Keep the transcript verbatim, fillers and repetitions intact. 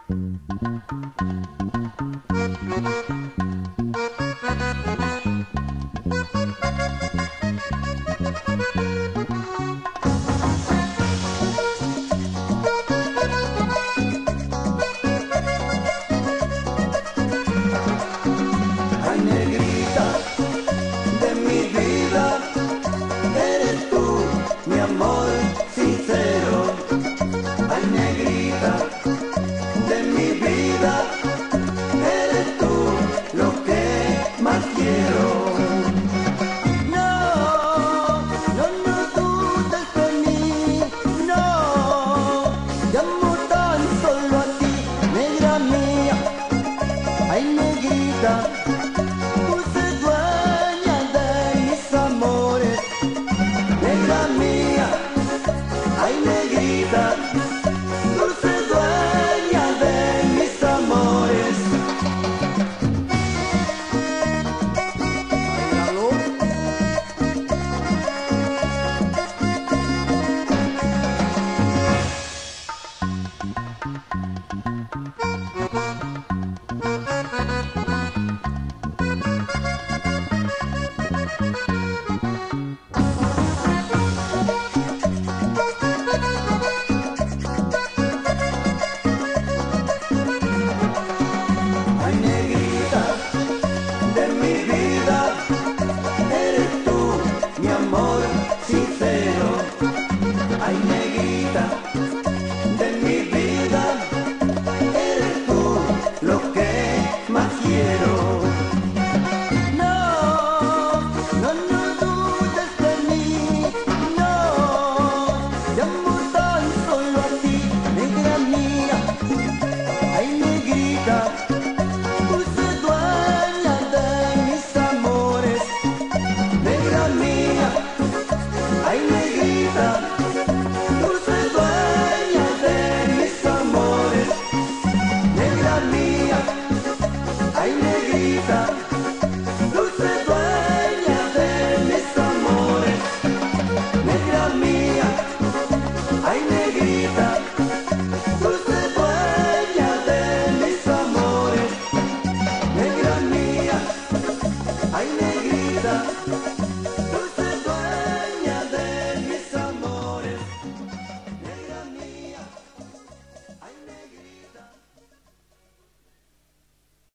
Ay, negrita de mi vida, eres tú, mi amor sincero. Ay, negrita de mi vida, eres tú lo que más quiero. No, no, no dudes de mí, no, te amo tan solo a ti, negra mía. Ay, negrita, dulce dueña de mis amores, negra mía. Ay, negrita, dulce dueña de mis amores. Báilalo. Ay, negrita de mi vida, eres tú, mi amor sincero. Ay, negrita de mi vida, eres tú lo que más quiero. No, no, no dudes de mí, no, te amo tan solo a ti, negra mía. Ay, negrita, dulce dueña de mis amores, negra mía. Ay, negrita,